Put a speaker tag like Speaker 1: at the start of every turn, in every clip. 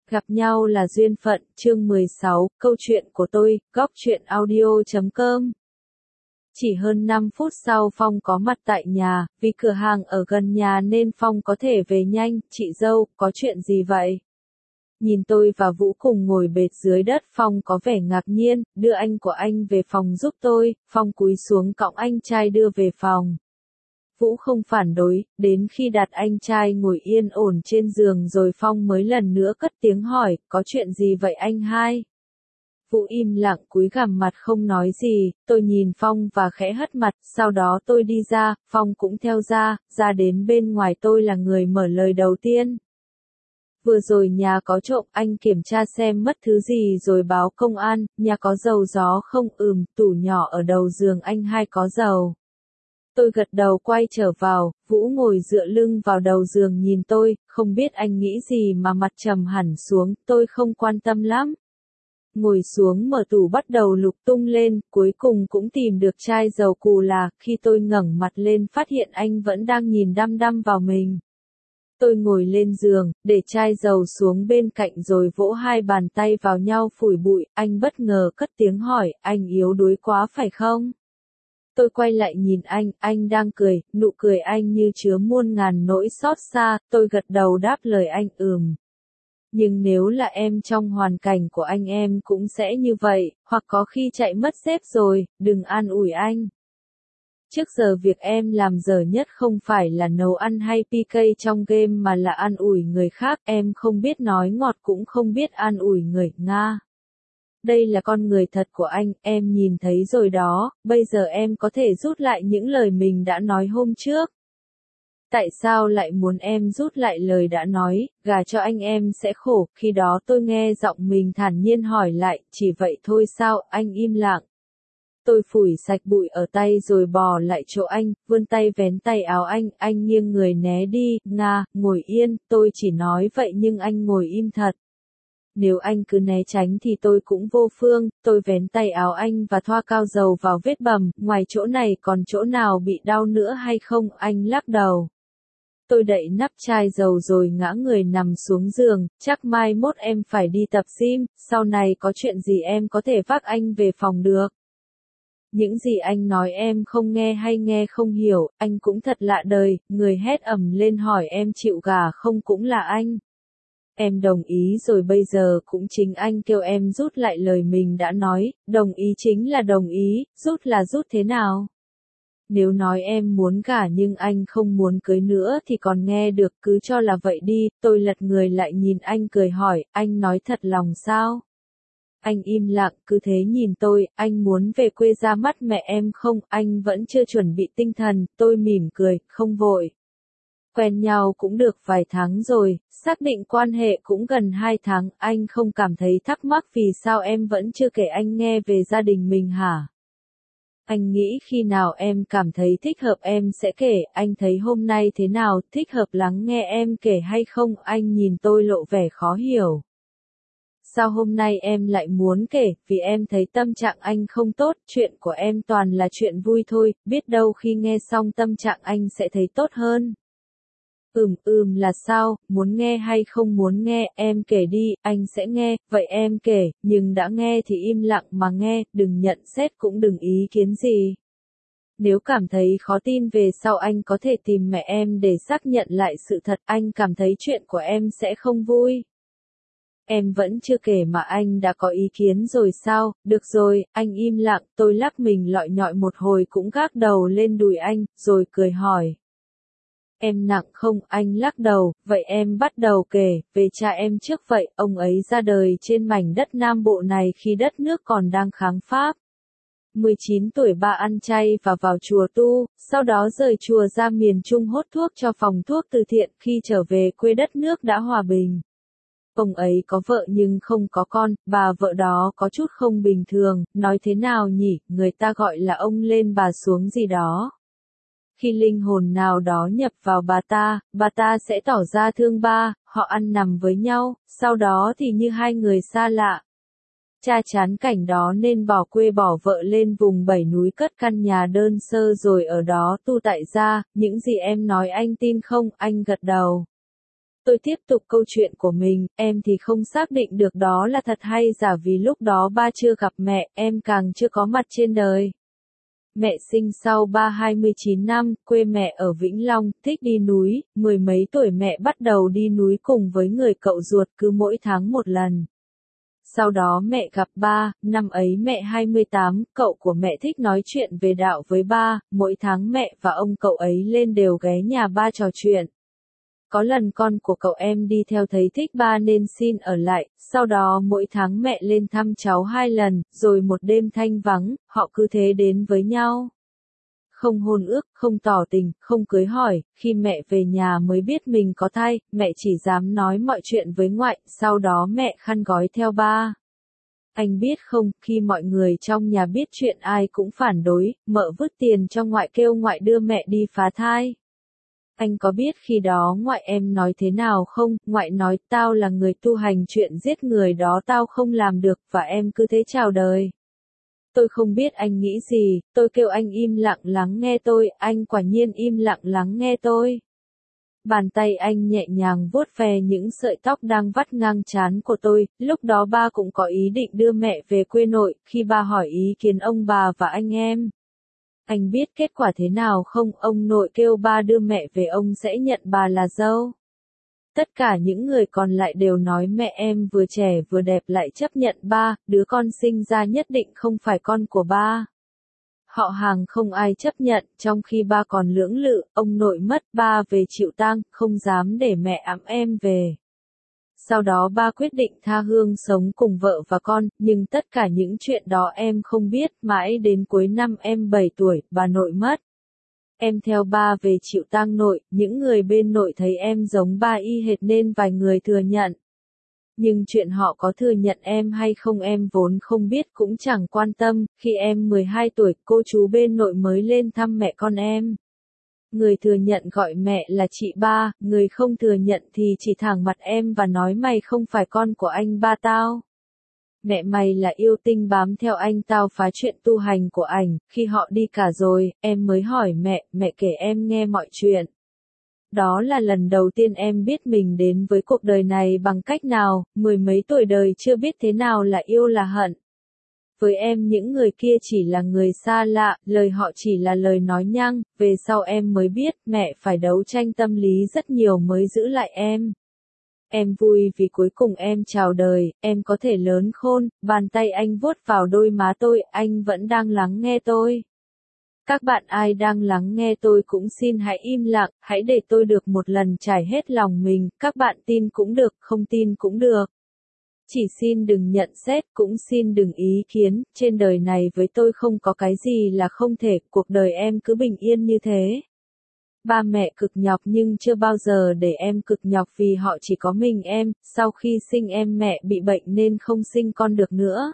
Speaker 1: Gặp nhau là duyên phận, chương 16, câu chuyện của tôi, góc truyện audio.com. Chỉ hơn 5 phút sau Phong có mặt tại nhà, vì cửa hàng ở gần nhà nên Phong có thể về nhanh. Chị dâu, có chuyện gì vậy? Nhìn tôi và Vũ cùng ngồi bệt dưới đất, Phong có vẻ ngạc nhiên, đưa anh của anh về phòng giúp tôi. Phong cúi xuống cõng anh trai đưa về phòng. Vũ không phản đối, đến khi đặt anh trai ngồi yên ổn trên giường rồi Phong mới lần nữa cất tiếng hỏi, có chuyện gì vậy anh hai? Vũ im lặng cúi gằm mặt không nói gì, tôi nhìn Phong và khẽ hất mặt, sau đó tôi đi ra, Phong cũng theo ra đến bên ngoài tôi là người mở lời đầu tiên. Vừa rồi nhà có trộm, anh kiểm tra xem mất thứ gì rồi báo công an, nhà có dầu gió không? Tủ nhỏ ở đầu giường anh hai có dầu. Tôi gật đầu quay trở vào, Vũ ngồi dựa lưng vào đầu giường nhìn tôi, không biết anh nghĩ gì mà mặt trầm hẳn xuống, tôi không quan tâm lắm. Ngồi xuống mở tủ bắt đầu lục tung lên, cuối cùng cũng tìm được chai dầu cù là, khi tôi ngẩng mặt lên phát hiện anh vẫn đang nhìn đăm đăm vào mình. Tôi ngồi lên giường, để chai dầu xuống bên cạnh rồi vỗ hai bàn tay vào nhau phủi bụi, anh bất ngờ cất tiếng hỏi, anh yếu đuối quá phải không? Tôi quay lại nhìn anh đang cười, nụ cười anh như chứa muôn ngàn nỗi xót xa, tôi gật đầu đáp lời anh Nhưng nếu là em trong hoàn cảnh của anh em cũng sẽ như vậy, hoặc có khi chạy mất dép rồi, đừng an ủi anh. Trước giờ việc em làm dở nhất không phải là nấu ăn hay PK trong game mà là an ủi người khác, em không biết nói ngọt cũng không biết an ủi người Nga. Đây là con người thật của anh, em nhìn thấy rồi đó, bây giờ em có thể rút lại những lời mình đã nói hôm trước. Tại sao lại muốn em rút lại lời đã nói, gả cho anh em sẽ khổ, khi đó tôi nghe giọng mình thản nhiên hỏi lại, chỉ vậy thôi sao, anh im lặng. Tôi phủi sạch bụi ở tay rồi bò lại chỗ anh, vươn tay vén tay áo anh nghiêng người né đi, Nga, ngồi yên, tôi chỉ nói vậy nhưng anh ngồi im thật. Nếu anh cứ né tránh thì tôi cũng vô phương, tôi vén tay áo anh và thoa cao dầu vào vết bầm, ngoài chỗ này còn chỗ nào bị đau nữa hay không, anh lắc đầu. Tôi đậy nắp chai dầu rồi ngã người nằm xuống giường, chắc mai mốt em phải đi tập gym, sau này có chuyện gì em có thể vác anh về phòng được. Những gì anh nói em không nghe hay nghe không hiểu, anh cũng thật lạ đời, người hét ầm lên hỏi em chịu gả không cũng là anh. Em đồng ý rồi bây giờ cũng chính anh kêu em rút lại lời mình đã nói, đồng ý chính là đồng ý, rút là rút thế nào? Nếu nói em muốn gả nhưng anh không muốn cưới nữa thì còn nghe được, cứ cho là vậy đi, tôi lật người lại nhìn anh cười hỏi, anh nói thật lòng sao? Anh im lặng cứ thế nhìn tôi, anh muốn về quê ra mắt mẹ em không, anh vẫn chưa chuẩn bị tinh thần, tôi mỉm cười, không vội. Quen nhau cũng được vài tháng rồi, xác định quan hệ cũng gần 2 tháng, anh không cảm thấy thắc mắc vì sao em vẫn chưa kể anh nghe về gia đình mình hả? Anh nghĩ khi nào em cảm thấy thích hợp em sẽ kể, anh thấy hôm nay thế nào, thích hợp lắng nghe em kể hay không, anh nhìn tôi lộ vẻ khó hiểu. Sao hôm nay em lại muốn kể, vì em thấy tâm trạng anh không tốt, chuyện của em toàn là chuyện vui thôi, biết đâu khi nghe xong tâm trạng anh sẽ thấy tốt hơn. Là sao, muốn nghe hay không muốn nghe, em kể đi, anh sẽ nghe, vậy em kể, nhưng đã nghe thì im lặng mà nghe, đừng nhận xét cũng đừng ý kiến gì. Nếu cảm thấy khó tin về sau anh có thể tìm mẹ em để xác nhận lại sự thật, anh cảm thấy chuyện của em sẽ không vui. Em vẫn chưa kể mà anh đã có ý kiến rồi sao, được rồi, anh im lặng, tôi lắc mình lọi nhọi một hồi cũng gác đầu lên đùi anh, rồi cười hỏi. Em nặng không, anh lắc đầu, vậy em bắt đầu kể, về cha em trước vậy, ông ấy ra đời trên mảnh đất Nam Bộ này khi đất nước còn đang kháng Pháp. 19 tuổi ba ăn chay và vào chùa tu, sau đó rời chùa ra miền Trung hốt thuốc cho phòng thuốc từ thiện, khi trở về quê đất nước đã hòa bình. Ông ấy có vợ nhưng không có con, bà vợ đó có chút không bình thường, nói thế nào nhỉ, người ta gọi là ông lên bà xuống gì đó. Khi linh hồn nào đó nhập vào bà ta sẽ tỏ ra thương ba, họ ăn nằm với nhau, sau đó thì như hai người xa lạ. Cha chán cảnh đó nên bỏ quê bỏ vợ lên vùng 7 núi cất căn nhà đơn sơ rồi ở đó tu tại gia, những gì em nói anh tin không, anh gật đầu. Tôi tiếp tục câu chuyện của mình, em thì không xác định được đó là thật hay giả vì lúc đó ba chưa gặp mẹ, em càng chưa có mặt trên đời. Mẹ sinh sau ba 29 năm, quê mẹ ở Vĩnh Long, thích đi núi, mười mấy tuổi mẹ bắt đầu đi núi cùng với người cậu ruột cứ mỗi tháng một lần. Sau đó mẹ gặp ba, năm ấy mẹ 28, cậu của mẹ thích nói chuyện về đạo với ba, mỗi tháng mẹ và ông cậu ấy lên đều ghé nhà ba trò chuyện. Có lần con của cậu em đi theo thấy thích ba nên xin ở lại, sau đó mỗi tháng mẹ lên thăm cháu 2 lần, rồi một đêm thanh vắng, họ cứ thế đến với nhau. Không hôn ước, không tỏ tình, không cưới hỏi, khi mẹ về nhà mới biết mình có thai, mẹ chỉ dám nói mọi chuyện với ngoại, sau đó mẹ khăn gói theo ba. Anh biết không, khi mọi người trong nhà biết chuyện ai cũng phản đối, mợ vứt tiền cho ngoại kêu ngoại đưa mẹ đi phá thai. Anh có biết khi đó ngoại em nói thế nào không? Ngoại nói tao là người tu hành, chuyện giết người đó tao không làm được và em cứ thế chào đời. Tôi không biết anh nghĩ gì, tôi kêu anh im lặng lắng nghe tôi, anh quả nhiên im lặng lắng nghe tôi. Bàn tay anh nhẹ nhàng vuốt ve những sợi tóc đang vắt ngang trán của tôi, lúc đó ba cũng có ý định đưa mẹ về quê nội, khi ba hỏi ý kiến ông bà và anh em. Anh biết kết quả thế nào không? Ông nội kêu ba đưa mẹ về ông sẽ nhận bà là dâu. Tất cả những người còn lại đều nói mẹ em vừa trẻ vừa đẹp lại chấp nhận ba, đứa con sinh ra nhất định không phải con của ba. Họ hàng không ai chấp nhận, trong khi ba còn lưỡng lự, ông nội mất, ba về chịu tang, không dám để mẹ ẵm em về. Sau đó ba quyết định tha hương sống cùng vợ và con, nhưng tất cả những chuyện đó em không biết, mãi đến cuối năm em 7 tuổi, bà nội mất. Em theo ba về chịu tang nội, những người bên nội thấy em giống ba y hệt nên vài người thừa nhận. Nhưng chuyện họ có thừa nhận em hay không em vốn không biết cũng chẳng quan tâm, khi em 12 tuổi, cô chú bên nội mới lên thăm mẹ con em. Người thừa nhận gọi mẹ là chị ba, người không thừa nhận thì chỉ thẳng mặt em và nói mày không phải con của anh ba tao. Mẹ mày là yêu tinh bám theo anh tao phá chuyện tu hành của ảnh, khi họ đi cả rồi, em mới hỏi mẹ kể em nghe mọi chuyện. Đó là lần đầu tiên em biết mình đến với cuộc đời này bằng cách nào, mười mấy tuổi đời chưa biết thế nào là yêu là hận. Với em những người kia chỉ là người xa lạ, lời họ chỉ là lời nói nhăng, về sau em mới biết mẹ phải đấu tranh tâm lý rất nhiều mới giữ lại em. Em vui vì cuối cùng em chào đời, em có thể lớn khôn, bàn tay anh vuốt vào đôi má tôi, anh vẫn đang lắng nghe tôi. Các bạn ai đang lắng nghe tôi cũng xin hãy im lặng, hãy để tôi được một lần trải hết lòng mình, các bạn tin cũng được, không tin cũng được. Chỉ xin đừng nhận xét, cũng xin đừng ý kiến, trên đời này với tôi không có cái gì là không thể, cuộc đời em cứ bình yên như thế. Ba mẹ cực nhọc nhưng chưa bao giờ để em cực nhọc vì họ chỉ có mình em, sau khi sinh em mẹ bị bệnh nên không sinh con được nữa.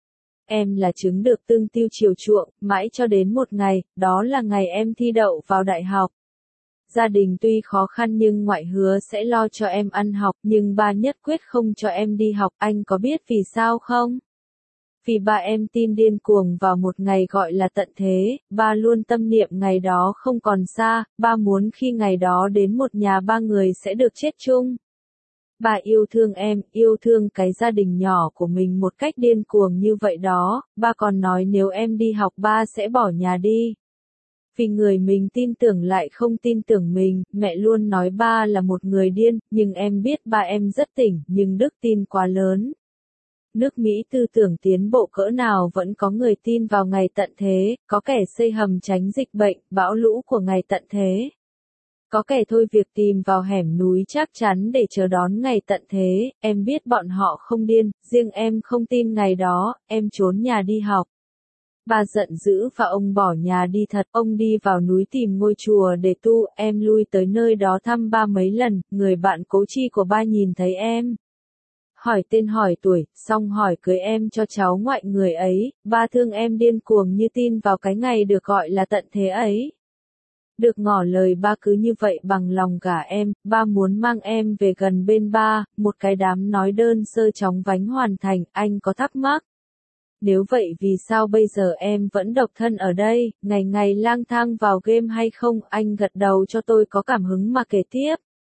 Speaker 1: Em là trứng được tương tiêu chiều chuộng, mãi cho đến một ngày, đó là ngày em thi đậu vào đại học. Gia đình tuy khó khăn nhưng ngoại hứa sẽ lo cho em ăn học, nhưng ba nhất quyết không cho em đi học, anh có biết vì sao không? Vì ba em tin điên cuồng vào một ngày gọi là tận thế, ba luôn tâm niệm ngày đó không còn xa, ba muốn khi ngày đó đến một nhà ba người sẽ được chết chung. Ba yêu thương em, yêu thương cái gia đình nhỏ của mình một cách điên cuồng như vậy đó, ba còn nói nếu em đi học ba sẽ bỏ nhà đi. Vì người mình tin tưởng lại không tin tưởng mình, mẹ luôn nói ba là một người điên, nhưng em biết ba em rất tỉnh, nhưng đức tin quá lớn. Nước Mỹ tư tưởng tiến bộ cỡ nào vẫn có người tin vào ngày tận thế, có kẻ xây hầm tránh dịch bệnh, bão lũ của ngày tận thế. Có kẻ thôi việc tìm vào hẻm núi chắc chắn để chờ đón ngày tận thế, em biết bọn họ không điên, riêng em không tin ngày đó, em trốn nhà đi học. Ba giận dữ và ông bỏ nhà đi thật, ông đi vào núi tìm ngôi chùa để tu, em lui tới nơi đó thăm ba mấy lần, người bạn cố chi của ba nhìn thấy em. Hỏi tên hỏi tuổi, xong hỏi cưới em cho cháu ngoại người ấy, ba thương em điên cuồng như tin vào cái ngày được gọi là tận thế ấy. Được ngỏ lời ba cứ như vậy bằng lòng gả em, ba muốn mang em về gần bên ba, một cái đám nói đơn sơ chóng vánh hoàn thành, anh có thắc mắc. Nếu vậy vì sao bây giờ em vẫn độc thân ở đây, ngày ngày lang thang vào game hay không, anh gật đầu cho tôi có cảm hứng mà kể tiếp.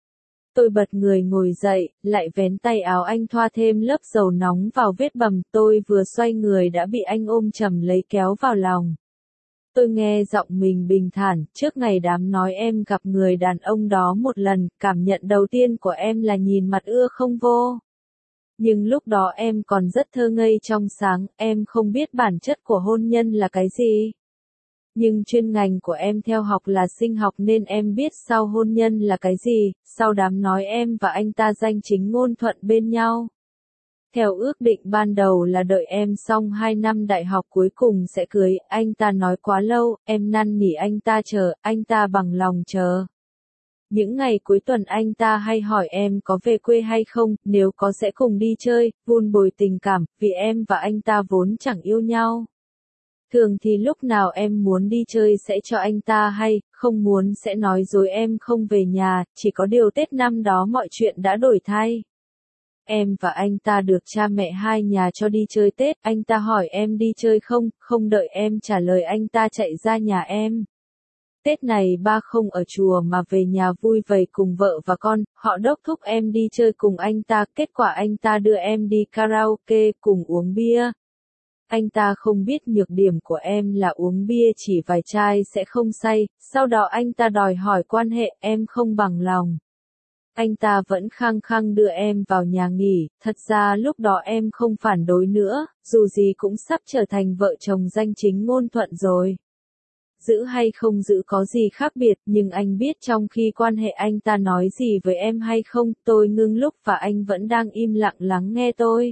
Speaker 1: Tôi bật người ngồi dậy, lại vén tay áo anh thoa thêm lớp dầu nóng vào vết bầm. Tôi vừa xoay người đã bị anh ôm chầm lấy kéo vào lòng. Tôi nghe giọng mình bình thản, trước ngày đám nói em gặp người đàn ông đó một lần, cảm nhận đầu tiên của em là nhìn mặt ưa không vô. Nhưng lúc đó em còn rất thơ ngây trong sáng, em không biết bản chất của hôn nhân là cái gì. Nhưng chuyên ngành của em theo học là sinh học nên em biết sau hôn nhân là cái gì, sau đám nói em và anh ta danh chính ngôn thuận bên nhau. Theo ước định ban đầu là đợi em xong 2 năm đại học cuối cùng sẽ cưới, anh ta nói quá lâu, em năn nỉ anh ta chờ, anh ta bằng lòng chờ. Những ngày cuối tuần anh ta hay hỏi em có về quê hay không, nếu có sẽ cùng đi chơi, vun bồi tình cảm, vì em và anh ta vốn chẳng yêu nhau. Thường thì lúc nào em muốn đi chơi sẽ cho anh ta hay, không muốn sẽ nói dối em không về nhà, chỉ có điều Tết năm đó mọi chuyện đã đổi thay. Em và anh ta được cha mẹ hai nhà cho đi chơi Tết, anh ta hỏi em đi chơi không, không đợi em trả lời anh ta chạy ra nhà em. Tết này ba không ở chùa mà về nhà vui vầy cùng vợ và con, họ đốc thúc em đi chơi cùng anh ta, kết quả anh ta đưa em đi karaoke cùng uống bia. Anh ta không biết nhược điểm của em là uống bia chỉ vài chai sẽ không say, sau đó anh ta đòi hỏi quan hệ, em không bằng lòng. Anh ta vẫn khăng khăng đưa em vào nhà nghỉ, thật ra lúc đó em không phản đối nữa, dù gì cũng sắp trở thành vợ chồng danh chính ngôn thuận rồi. Giữ hay không giữ có gì khác biệt, nhưng anh biết trong khi quan hệ anh ta nói gì với em hay không, tôi ngưng lúc và anh vẫn đang im lặng lắng nghe tôi.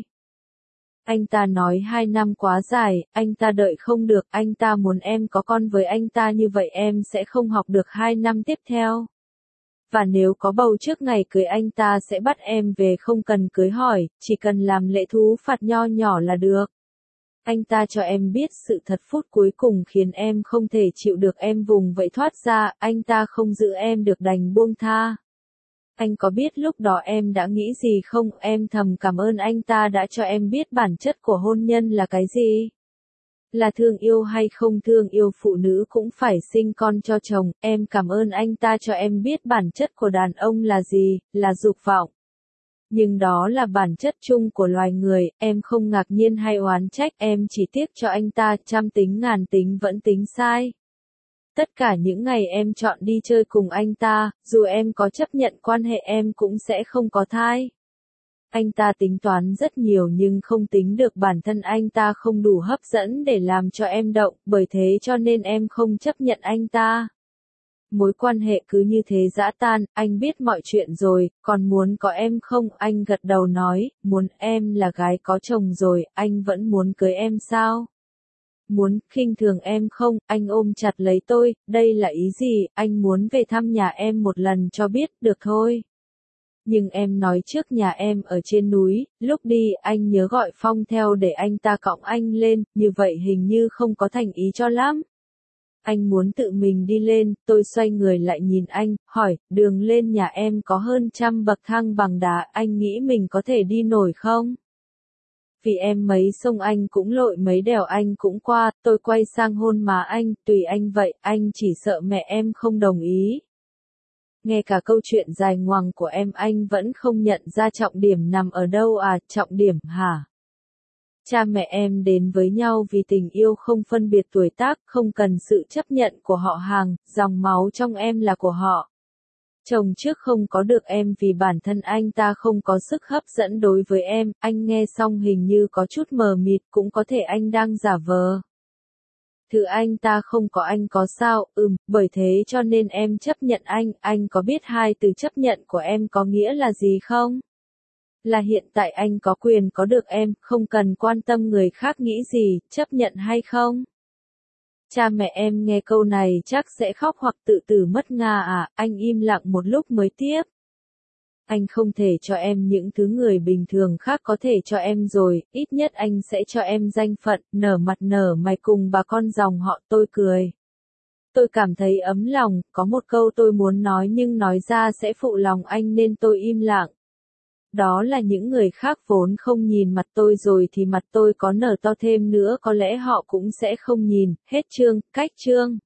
Speaker 1: Anh ta nói 2 năm quá dài, anh ta đợi không được, anh ta muốn em có con với anh ta như vậy em sẽ không học được 2 năm tiếp theo. Và nếu có bầu trước ngày cưới anh ta sẽ bắt em về không cần cưới hỏi, chỉ cần làm lễ thú phạt nho nhỏ là được. Anh ta cho em biết sự thật phút cuối cùng khiến em không thể chịu được em vùng vẫy thoát ra, anh ta không giữ em được đành buông tha. Anh có biết lúc đó em đã nghĩ gì không? Em thầm cảm ơn anh ta đã cho em biết bản chất của hôn nhân là cái gì. Là thương yêu hay không thương yêu phụ nữ cũng phải sinh con cho chồng, em cảm ơn anh ta cho em biết bản chất của đàn ông là gì, là dục vọng. Nhưng đó là bản chất chung của loài người, em không ngạc nhiên hay oán trách, em chỉ tiếc cho anh ta, trăm tính ngàn tính vẫn tính sai. Tất cả những ngày em chọn đi chơi cùng anh ta, dù em có chấp nhận quan hệ em cũng sẽ không có thai. Anh ta tính toán rất nhiều nhưng không tính được bản thân anh ta không đủ hấp dẫn để làm cho em động, bởi thế cho nên em không chấp nhận anh ta. Mối quan hệ cứ như thế giã tan, anh biết mọi chuyện rồi, còn muốn có em không? Anh gật đầu nói, muốn. Em là gái có chồng rồi, anh vẫn muốn cưới em sao? Muốn. Khinh thường em không? Anh ôm chặt lấy tôi, đây là ý gì? Anh muốn về thăm nhà em một lần cho biết, được thôi. Nhưng em nói trước nhà em ở trên núi, lúc đi anh nhớ gọi Phong theo để anh ta cõng anh lên, như vậy hình như không có thành ý cho lắm. Anh muốn tự mình đi lên, tôi xoay người lại nhìn anh, hỏi, đường lên nhà em có hơn 100 bậc thang bằng đá, anh nghĩ mình có thể đi nổi không? Vì em mấy sông anh cũng lội mấy đèo anh cũng qua, tôi quay sang hôn má anh, tùy anh vậy, anh chỉ sợ mẹ em không đồng ý. Nghe cả câu chuyện dài ngoằng của em anh vẫn không nhận ra trọng điểm nằm ở đâu à, trọng điểm hả? Cha mẹ em đến với nhau vì tình yêu không phân biệt tuổi tác, không cần sự chấp nhận của họ hàng, dòng máu trong em là của họ. Chồng trước không có được em vì bản thân anh ta không có sức hấp dẫn đối với em, anh nghe xong hình như có chút mờ mịt, cũng có thể anh đang giả vờ. Thứ anh ta không có anh có sao, bởi thế cho nên em chấp nhận anh có biết hai từ chấp nhận của em có nghĩa là gì không? Là hiện tại anh có quyền có được em, không cần quan tâm người khác nghĩ gì, chấp nhận hay không? Cha mẹ em nghe câu này chắc sẽ khóc hoặc tự tử mất nga à, anh im lặng một lúc mới tiếp. Anh không thể cho em những thứ người bình thường khác có thể cho em rồi, ít nhất anh sẽ cho em danh phận, nở mặt nở mày cùng bà con dòng họ. Tôi cười. Tôi cảm thấy ấm lòng, có một câu tôi muốn nói nhưng nói ra sẽ phụ lòng anh nên tôi im lặng. Đó là những người khác vốn không nhìn mặt tôi rồi thì mặt tôi có nở to thêm nữa có lẽ họ cũng sẽ không nhìn. Hết chương, cách chương.